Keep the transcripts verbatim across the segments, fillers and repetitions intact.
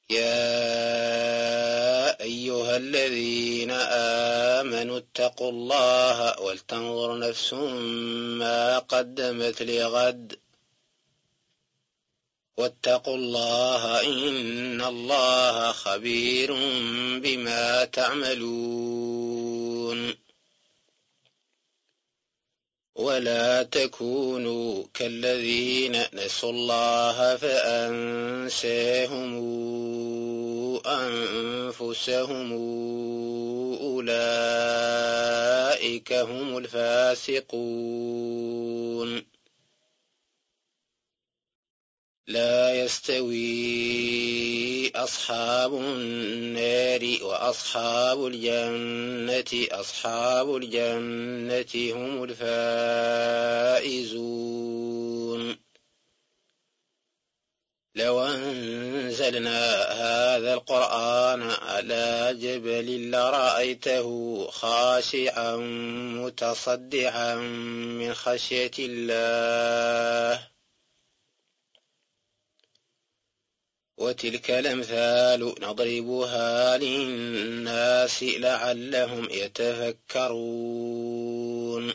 يا أيها الذين آمنوا اتقوا الله ولتنظر نفس ما قدمت لغد واتقوا الله إن الله خبير بما تعملون ولا تكونوا كالذين نسوا الله فأنساهم أنفسهم أولئك هم الفاسقون لا يستوي أصحاب النار وأصحاب الجنة أصحاب الجنة هم الفائزون لو أنزلنا هذا القرآن على جبل لرأيته خاشعا متصدعا من خشية الله وتلك الأمثال نضربها للناس لعلهم يتفكرون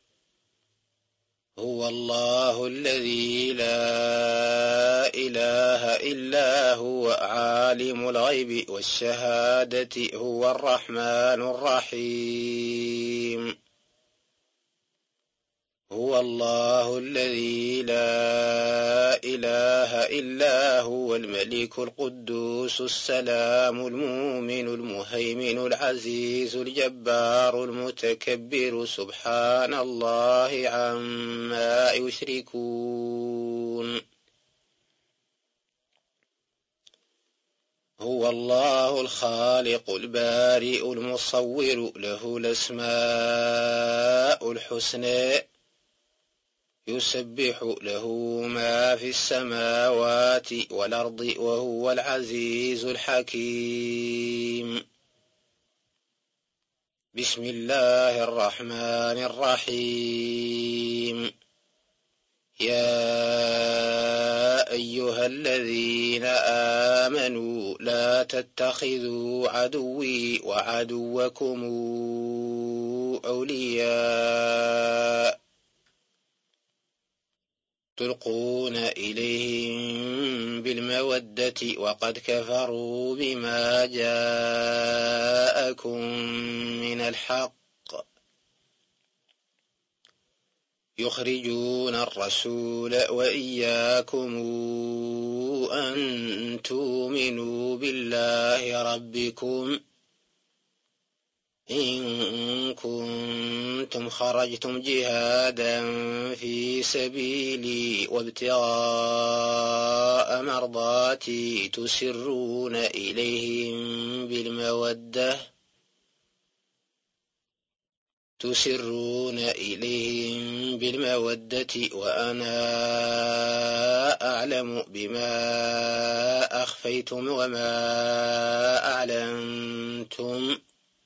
هو الله الذي لا إله إلا هو عالم الغيب والشهادة هو الرحمن الرحيم هو الله الذي لا إله إلا هو الملك القدوس السلام المؤمن المهيمن العزيز الجبار المتكبر سبحان الله عما يشركون هو الله الخالق البارئ المصور له الأسماء الحسنى يسبح له ما في السماوات والأرض وهو العزيز الحكيم بسم الله الرحمن الرحيم يا أيها الذين آمنوا لا تتخذوا عدوي وعدوكم أولياء تلقون إليهم بالمودة وقد كفروا بما جاءكم من الحق يخرجون الرسول وإياكم أن تؤمنوا بالله ربكم إن كنتم خرجتم جهادا في سبيلي وابتغاء مرضاتي تسرون إليهم بالمودة تسرون إليهم بالمودة وأنا أعلم بما أخفيتم وما أعلنتم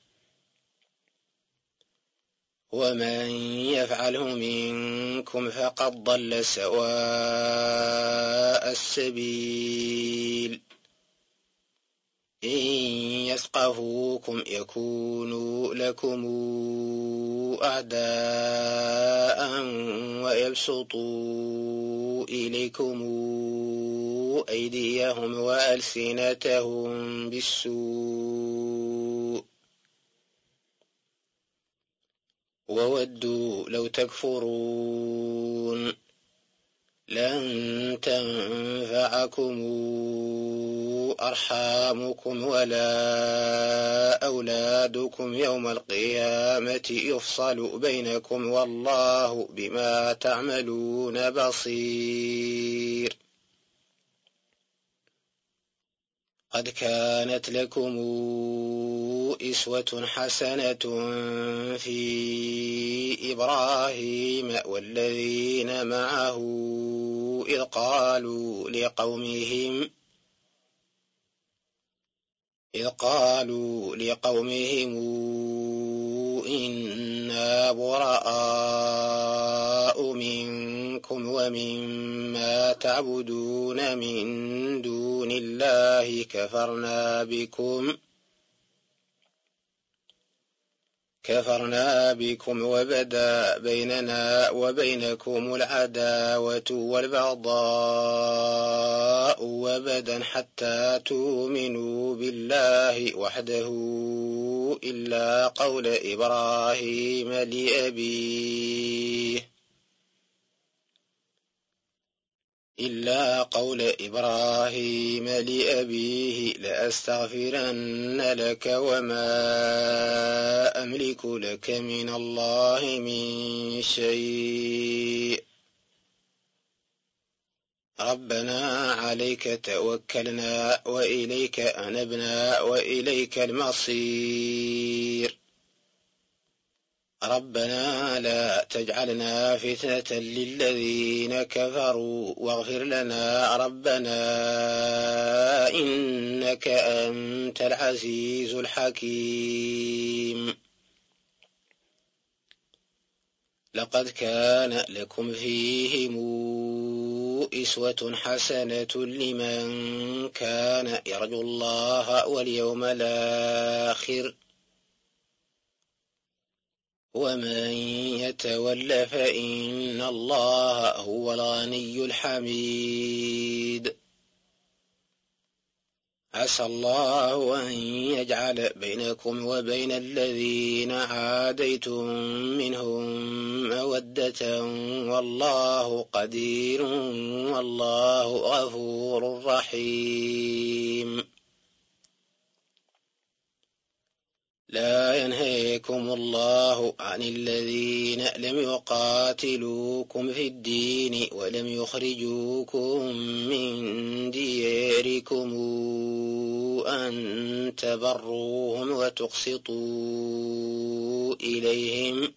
ومن يفعله منكم فقد ضل سواء السبيل إن يثقفوكم يكونوا لكم أعداء ويبسطوا إليكم أيديهم وألسنتهم بالسوء وودوا لو تكفرون لن تنفعكم أرحامكم ولا أولادكم يوم القيامة يفصل بينكم والله بما تعملون بصير قد كانت لكم أسوة حسنة في إبراهيم والذين معه إذ قالوا لقومهم إذ قالوا لقومهم إنا براء منكم لكم ومما تعبدون من دون الله كفرنا بكم كفرنا بكم وبدا بيننا وبينكم العداوة والبغضاء وبدا حتى تؤمنوا بالله وحده إلا قول إبراهيم لأبيه إلا قول إبراهيم لأبيه لأستغفرن لك وما أملك لك من الله من شيء ربنا عليك توكلنا وإليك أنبنا وإليك المصير ربنا لا تجعلنا فتنة للذين كفروا واغفر لنا ربنا إنك أنت العزيز الحكيم لقد كان لكم فيهم أسوة حسنة لمن كان يرجو الله واليوم الآخر ومن يتول فإن الله هو الغني الحميد عسى الله أن يجعل بينكم وبين الذين عاديتم منهم مودة والله قدير والله غفور رحيم لا ينهيكم الله عن الذين لم يقاتلوكم في الدين ولم يخرجوكم من دياركم أن تبروهم وتقسطوا إليهم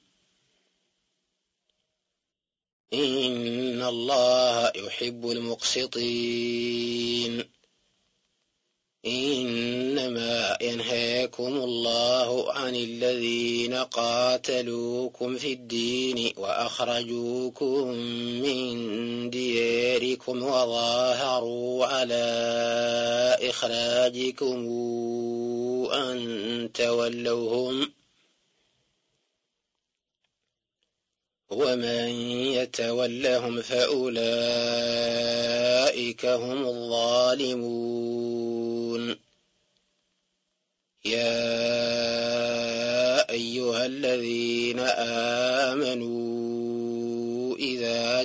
إن الله يحب المقسطين إنما ينهاكم الله عن الذين قاتلوكم في الدين وأخرجوكم من دياركم وظاهروا على إخراجكم أن تولوهم ومن يتولهم فأولئك هم الظالمون يا أيها الذين آمنوا إذا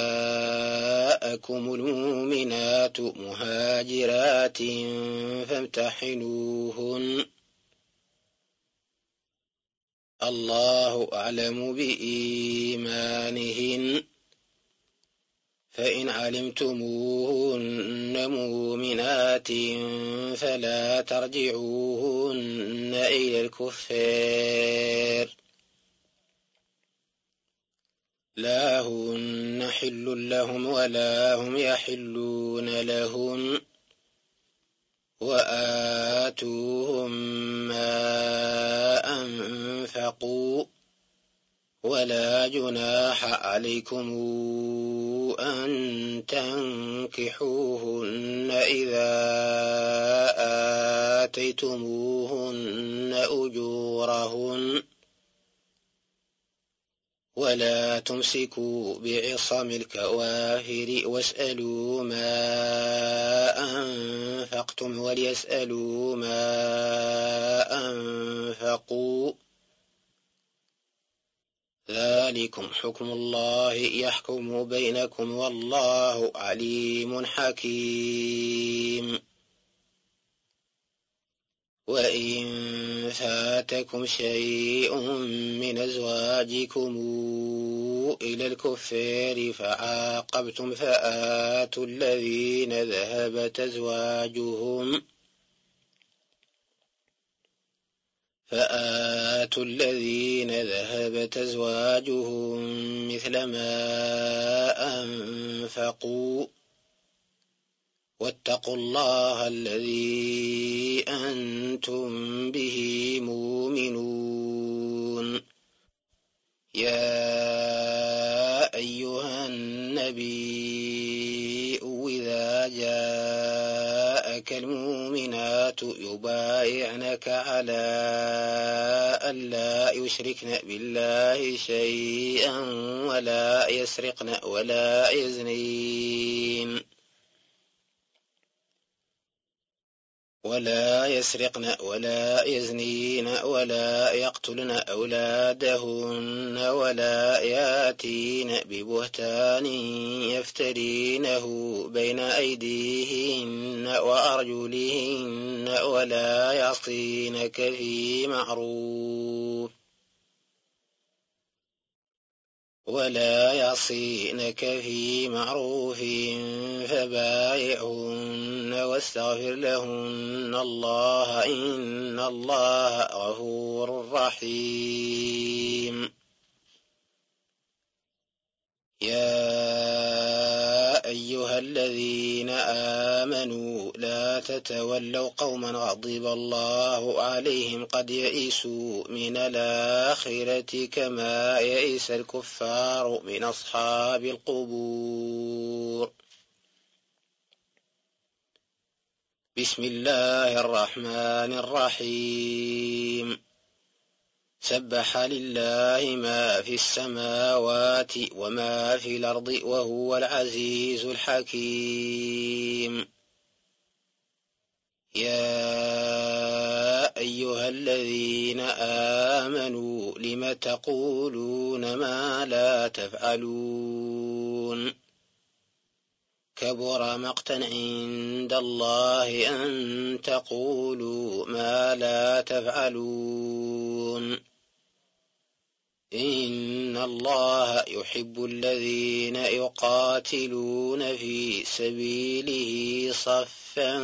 جاءكم المؤمنات مهاجرات فامتحنوهن الله أعلم بإيمانهن فإن علمتموهن مؤمنات فلا ترجعوهن إلى الكفار لا هن حل لهم ولا هم يحلون لهن وآتوهم ما أنفقوا ولا جناح عليكم أن تنكحوهن إذا آتيتموهن أجورهن ولا تمسكوا بعصم الكوافر واسألوا ما أنفقتم وليسألوا ما أنفقوا ذلكم حكم الله يحكم بينكم والله عليم حكيم وإن فاتكم شيء من أزواجكم إلى الكفار فعاقبتم فآتوا الذين ذهبت أزواجهم فآتوا الذين ذهبت أزواجهم مثل ما أنفقوا واتقوا الله الذي أنتم به مؤمنون يا أيها النبي النبي إذا جاءك المؤمنات يبايعنك على ألا يشركن بالله شيئا ولا يسرقن ولا يزنين ولا يسرقن ولا يزنين ولا يقتلن أولادهن ولا ياتين ببهتان يفترينه بين أيديهن وأرجلهن ولا يعصينك في معروف ولا يعصينك في معروف فبايعهن واستغفر لهن الله إن الله غفور رحيم. يا أيها الذين آمنوا لا تتولوا قوما غضب الله عليهم قد يئسوا من الآخرة كما يئس الكفار من أصحاب القبور. بسم الله الرحمن الرحيم. سبح لله ما في السماوات وما في الأرض وهو العزيز الحكيم. يا أيها الذين آمنوا لم تقولون ما لا تفعلون كبر مقتا عند الله أن تقولوا ما لا تفعلون إن الله يحب الذين يقاتلون في سبيله صفا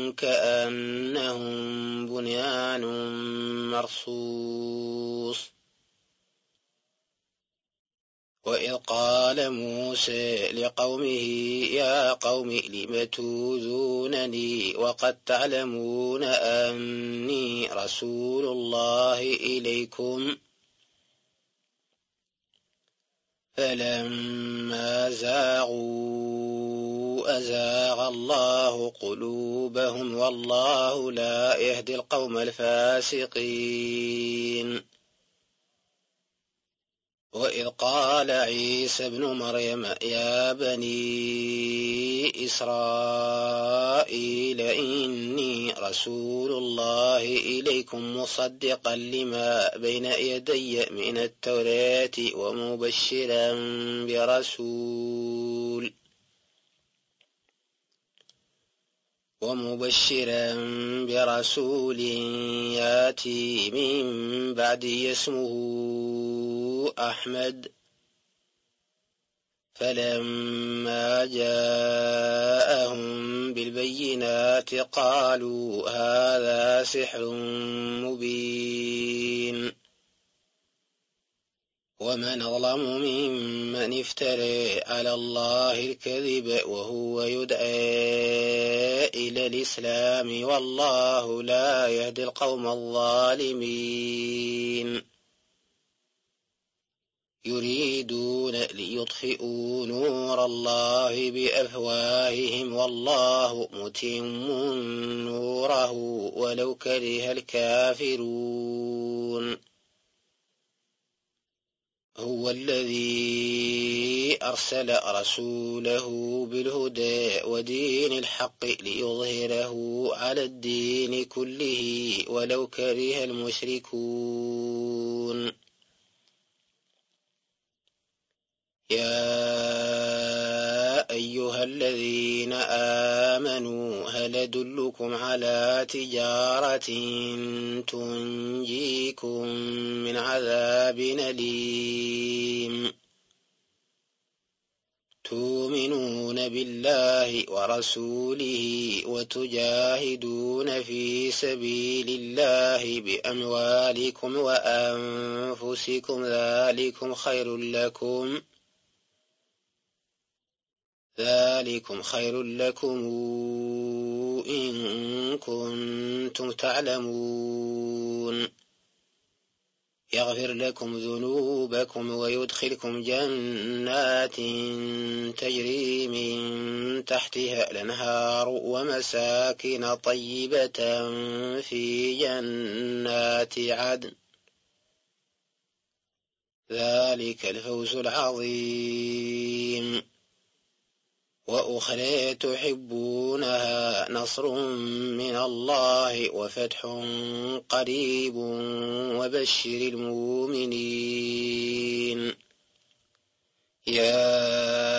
كأنهم بنيان مرصوص. وإذ قال موسى لقومه يا قوم لم توذونني وقد تعلمون أني رسول الله إليكم فلما زاغوا أزاغ الله قلوبهم والله لا يهدي القوم الفاسقين. وإذ قال عيسى ابن مريم يا بني إسرائيل إني رسول الله إليكم مصدقا لما بين يدي من التوراة ومبشرا برسول ومبشرا برسول ياتي من بعدي اسمه أحمد. فلما جاءهم بالبينات قالوا هذا سحر مبين ومن أظلم ممن افترى على الله الكذب وهو يدعى إلى الإسلام والله لا يهدي القوم الظالمين. يريدون ليطفئوا نور الله بأفواههم والله متم نوره ولو كره الكافرون. هو الذي أرسل رسوله بالهدى ودين الحق ليظهره على الدين كله ولو كره المشركون. يا أيها الذين آمنوا هل أدلكم على تجارة تنجيكم من عذاب أليم تؤمنون بالله ورسوله وتجاهدون في سبيل الله بأموالكم وأنفسكم ذلكم خير لكم ذلكم خير لكم إن كنتم تعلمون. يغفر لكم ذنوبكم ويدخلكم جنات تجري من تحتها الأنهار ومساكن طيبة في جنات عدن ذلك الفوز العظيم. وأخرى تحبونها نصر من الله وفتح قريب وبشر المؤمنين. يا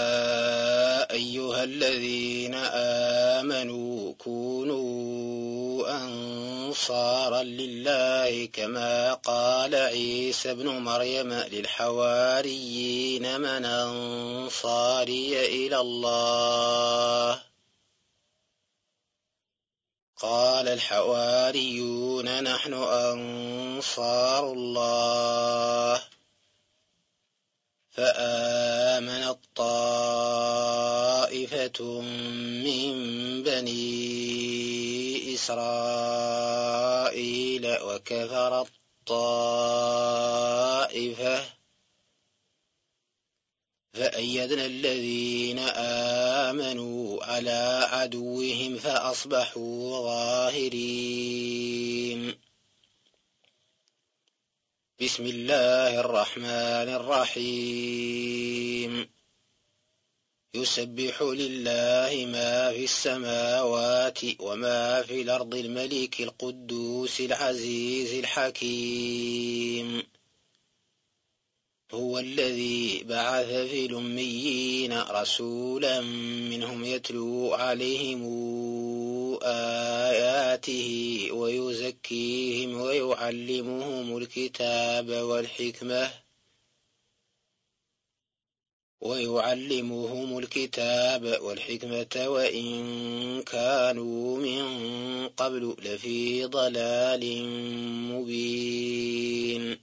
أيها الذين آمنوا كونوا أنصارا لله كما قال عيسى ابن مريم للحواريين من أنصاري إلى الله قال الحواريون نحن أنصار الله فآمنت طائفة من بني إسرائيل وكفرت طائفة فأيدنا الذين آمنوا على عدوهم فأصبحوا ظاهرين. بسم الله الرحمن الرحيم. يسبح لله ما في السماوات وما في الأرض الملك القدوس العزيز الحكيم. هو الذي بعث في الأميين رسولا منهم يتلو عليهم آياته ويزكيهم ويعلمهم الكتاب والحكمة ويعلمهم الكتاب والحكمة وإن كانوا من قبل لفي ضلال مبين.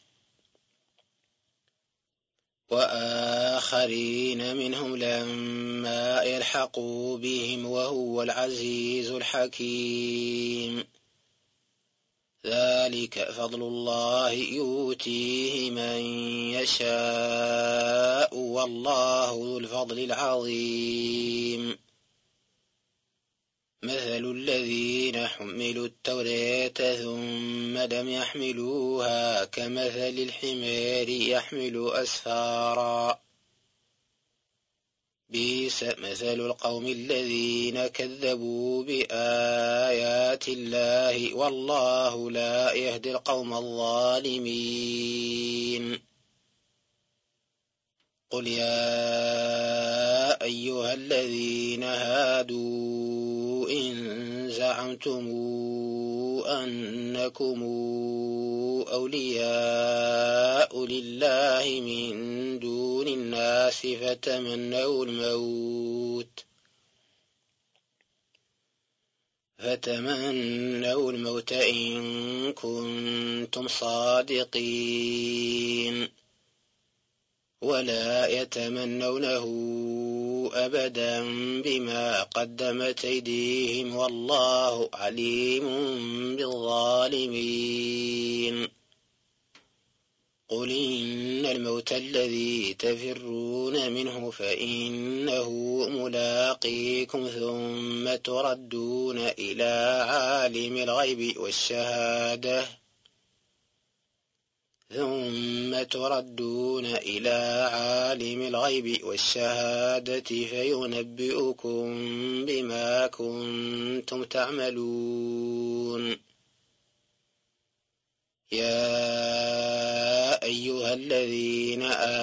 وآخرين منهم لما يلحقوا بهم وهو العزيز الحكيم. ذلك فضل الله يؤتيه من يشاء والله ذو الفضل العظيم. مثل الذين حملوا التوراة ثم لم يحملوها كمثل الحمار يحمل أسفارا بئس مثل القوم الذين كذبوا بآيات الله والله لا يهدي القوم الظالمين. قل يا أيها الذين هادوا إن زعمتم أنكم أولياء لله من دون الناس فتمنوا الموت فتمنوا الموت إن كنتم صادقين ولا يتمنونه أبدا بما قدمت أيديهم والله عليم بالظالمين. قل إن الموت الذي تفرون منه فإنه ملاقيكم ثم تردون إلى عالم الغيب والشهادة ثم تردون إلى عالم الغيب والشهادة فينبئكم بما كنتم تعملون. يا أيها الذين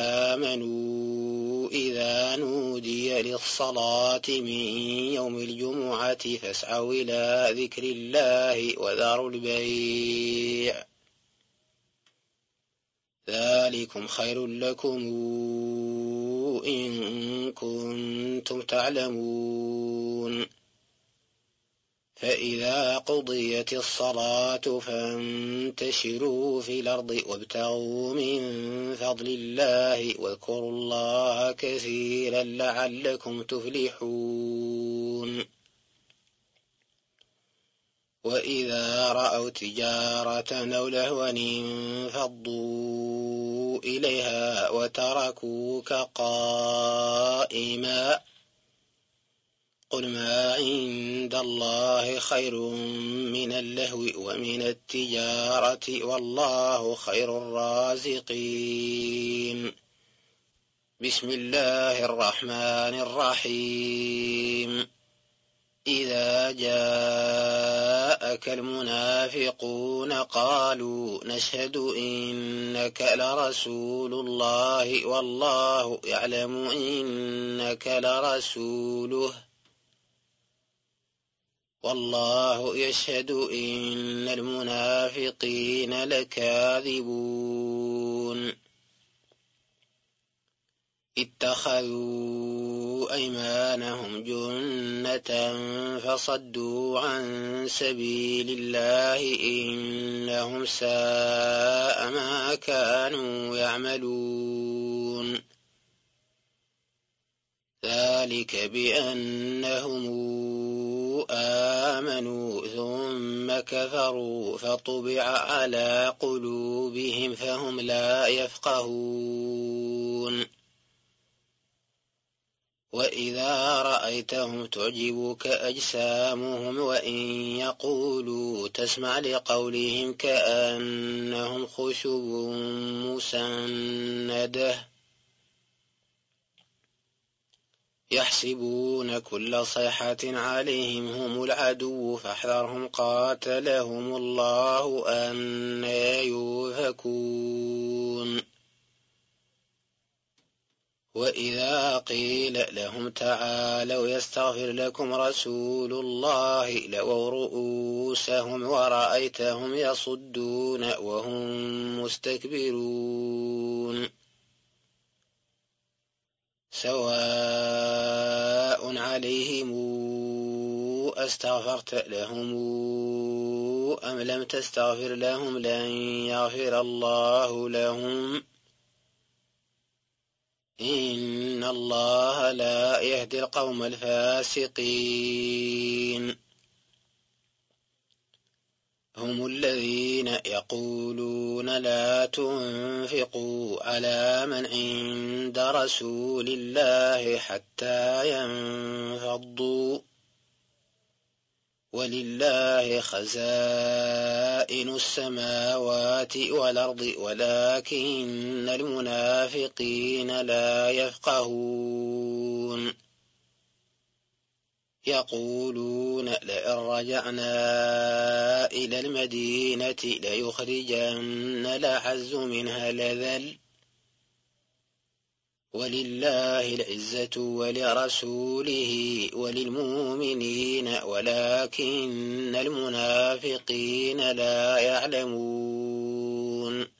آمنوا إذا نودي للصلاة من يوم الجمعة فاسعوا إلى ذكر الله وذروا البيع ذلكم خير لكم إن كنتم تعلمون. فإذا قضيت الصلاة فانتشروا في الأرض وابتغوا من فضل الله واذكروا الله كثيرا لعلكم تفلحون. وإذا رأوا تجارة أو لهوا انفضوا إليها وتركوك قائما قل ما عند الله خير من اللهو ومن التجارة والله خير الرازقين. بسم الله الرحمن الرحيم. إذا جاءك المنافقون قالوا نشهد إنك لرسول الله والله يعلم إنك لرسوله والله يشهد إن المنافقين لكاذبون. اتخذوا أيمانهم جنة فصدوا عن سبيل الله إنهم ساء ما كانوا يعملون. ذلك بأنهم آمنوا ثم كفروا فطبع على قلوبهم فهم لا يفقهون. وإذا رأيتهم تعجبك أجسامهم وإن يقولوا تسمع لقولهم كأنهم خشب مسندة يحسبون كل صيحة عليهم هم العدو فاحذرهم قاتلهم الله أنى يؤفكون. وإذا قيل لهم تعالوا يستغفر لكم رسول الله لووا رؤوسهم ورأيتهم يصدون وهم مستكبرون. سواء عليهم أستغفرت لهم أم لم تستغفر لهم لن يغفر الله لهم إن الله لا يهدي القوم الفاسقين. هم الذين يقولون لا تنفقوا على من عند رسول الله حتى ينفضوا ولله خزائن السماوات والأرض ولكن المنافقين لا يفقهون. يقولون لئن رجعنا إلى المدينة ليخرجن الأعز منها الأذل ولله العزة ولرسوله وللمؤمنين ولكن المنافقين لا يعلمون.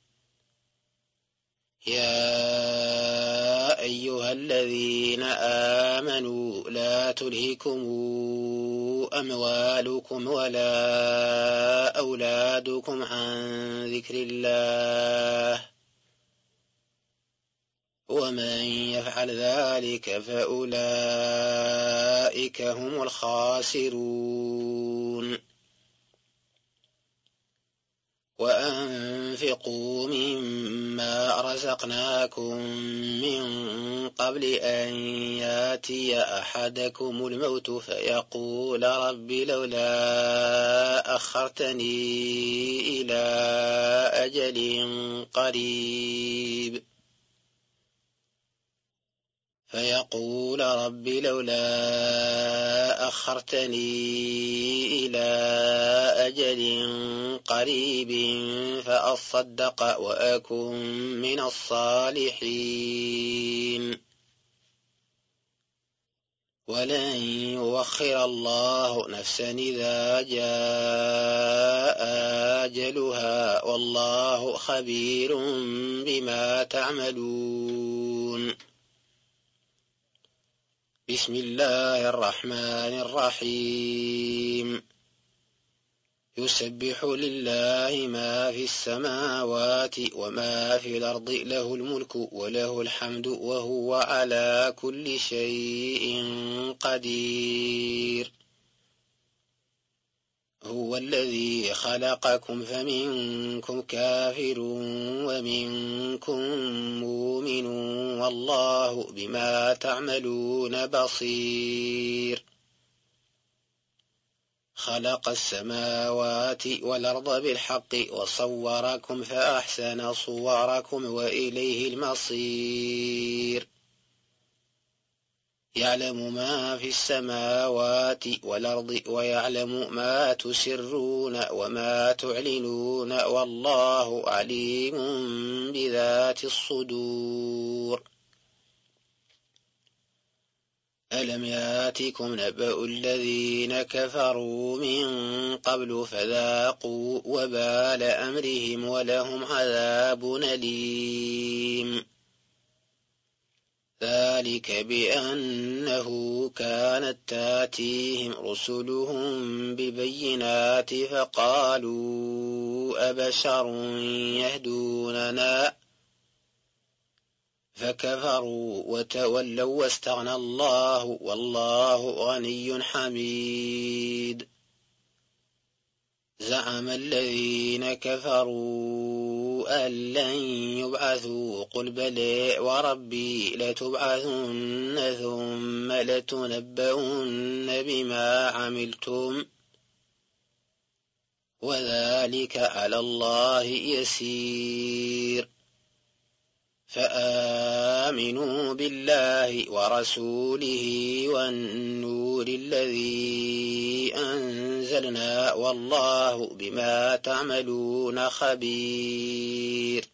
يا أيها الذين آمنوا لا تلهكم أموالكم ولا أولادكم عن ذكر الله ومن يفعل ذلك فأولئك هم الخاسرون. وأنفقوا مما رزقناكم من قبل أن ياتي أحدكم الموت فيقول رب لولا أخرتني إلى أجل قريب فيقول رب لولا أخرتني إلى أجل قريب فأصدق وأكن من الصالحين ولن يؤخر الله نفسا إذا جاء أجلها والله خبير بما تعملون. بسم الله الرحمن الرحيم. يسبح لله ما في السماوات وما في الأرض له الملك وله الحمد وهو على كل شيء قدير. هو الذي خلقكم فمنكم كافر ومنكم مؤمن والله بما تعملون بصير خلق السماوات والأرض بالحق وصوركم فأحسن صوركم وإليه المصير يعلم ما في السماوات والأرض ويعلم ما تسرون وما تعلنون والله عليم بذات الصدور ألم ياتكم نبأ الذين كفروا من قبل فذاقوا وبال أمرهم ولهم عذاب أليم ذلك بأنه كانت تاتيهم رسلهم ببينات فقالوا أبشر يهدوننا فكفروا وتولوا واستغنى الله والله غني حميد زعم الذين كفروا أن لن يبعثوا قل بلى وربي لتبعثن ثم لتنبؤن بما عملتم وذلك على الله يسير فآمنوا بالله ورسوله والنور الذي أنزلنا والله بما تعملون خبير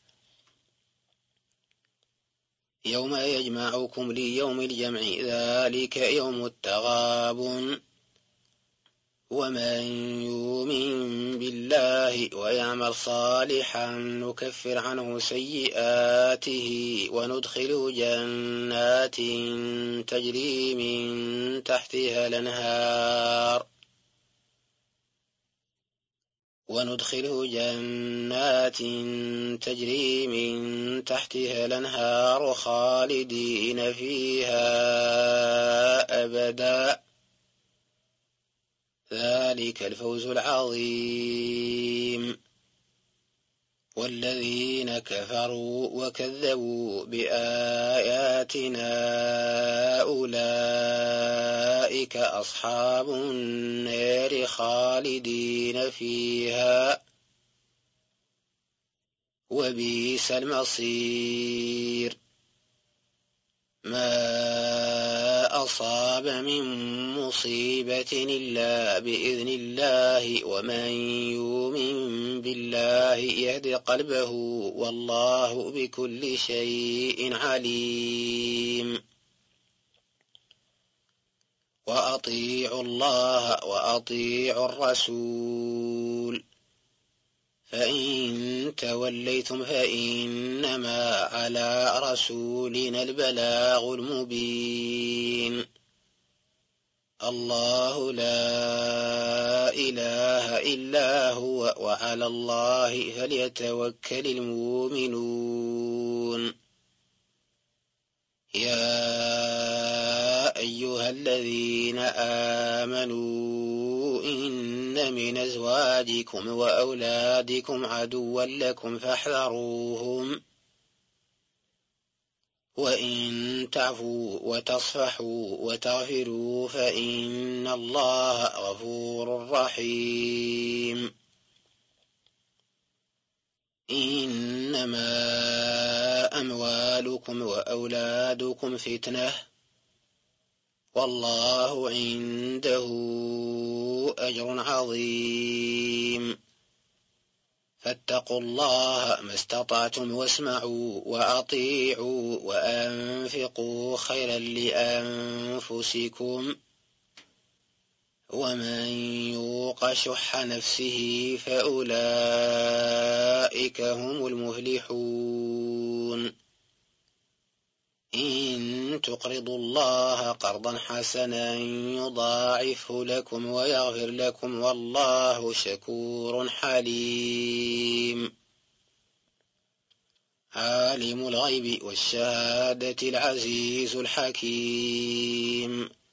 يوم يجمعكم ليوم الجمع ذلك يوم التغابن ومن يؤمن بالله ويعمل صالحا نكفر عنه سيئاته وندخله جنات تجري من تحتها الأنهار وندخله جنات تجري من تحتها الأنهار خالدين فيها أبدا ذلك الفوز العظيم والذين كفروا وكذبوا بآياتنا أولئك أصحاب النار خالدين فيها وبئس المصير ما أصاب من مصيبة إلا بإذن الله ومن يؤمن بالله يهد قلبه والله بكل شيء عليم وأطيعوا الله وأطيعوا الرسول فإن توليتم فإنما على رسولنا البلاغ المبين الله لا إله إلا هو وعلى الله فليتوكل المؤمنون يا أيها الذين آمنوا إن من أزواجكم وأولادكم عدوا لكم فاحذروهم وإن تعفوا وتصفحوا وتغفروا فإن الله غفور رحيم إنما أموالكم وأولادكم فتنة والله عنده أجر عظيم فاتقوا الله ما استطعتم واسمعوا وأطيعوا وأنفقوا خيرا لأنفسكم ومن يوق شح نفسه فأولئك هم المفلحون إن تقرضوا الله قرضا حسنا يضاعفه لكم ويغفر لكم والله شكور حليم عالم الغيب والشهادة العزيز الحكيم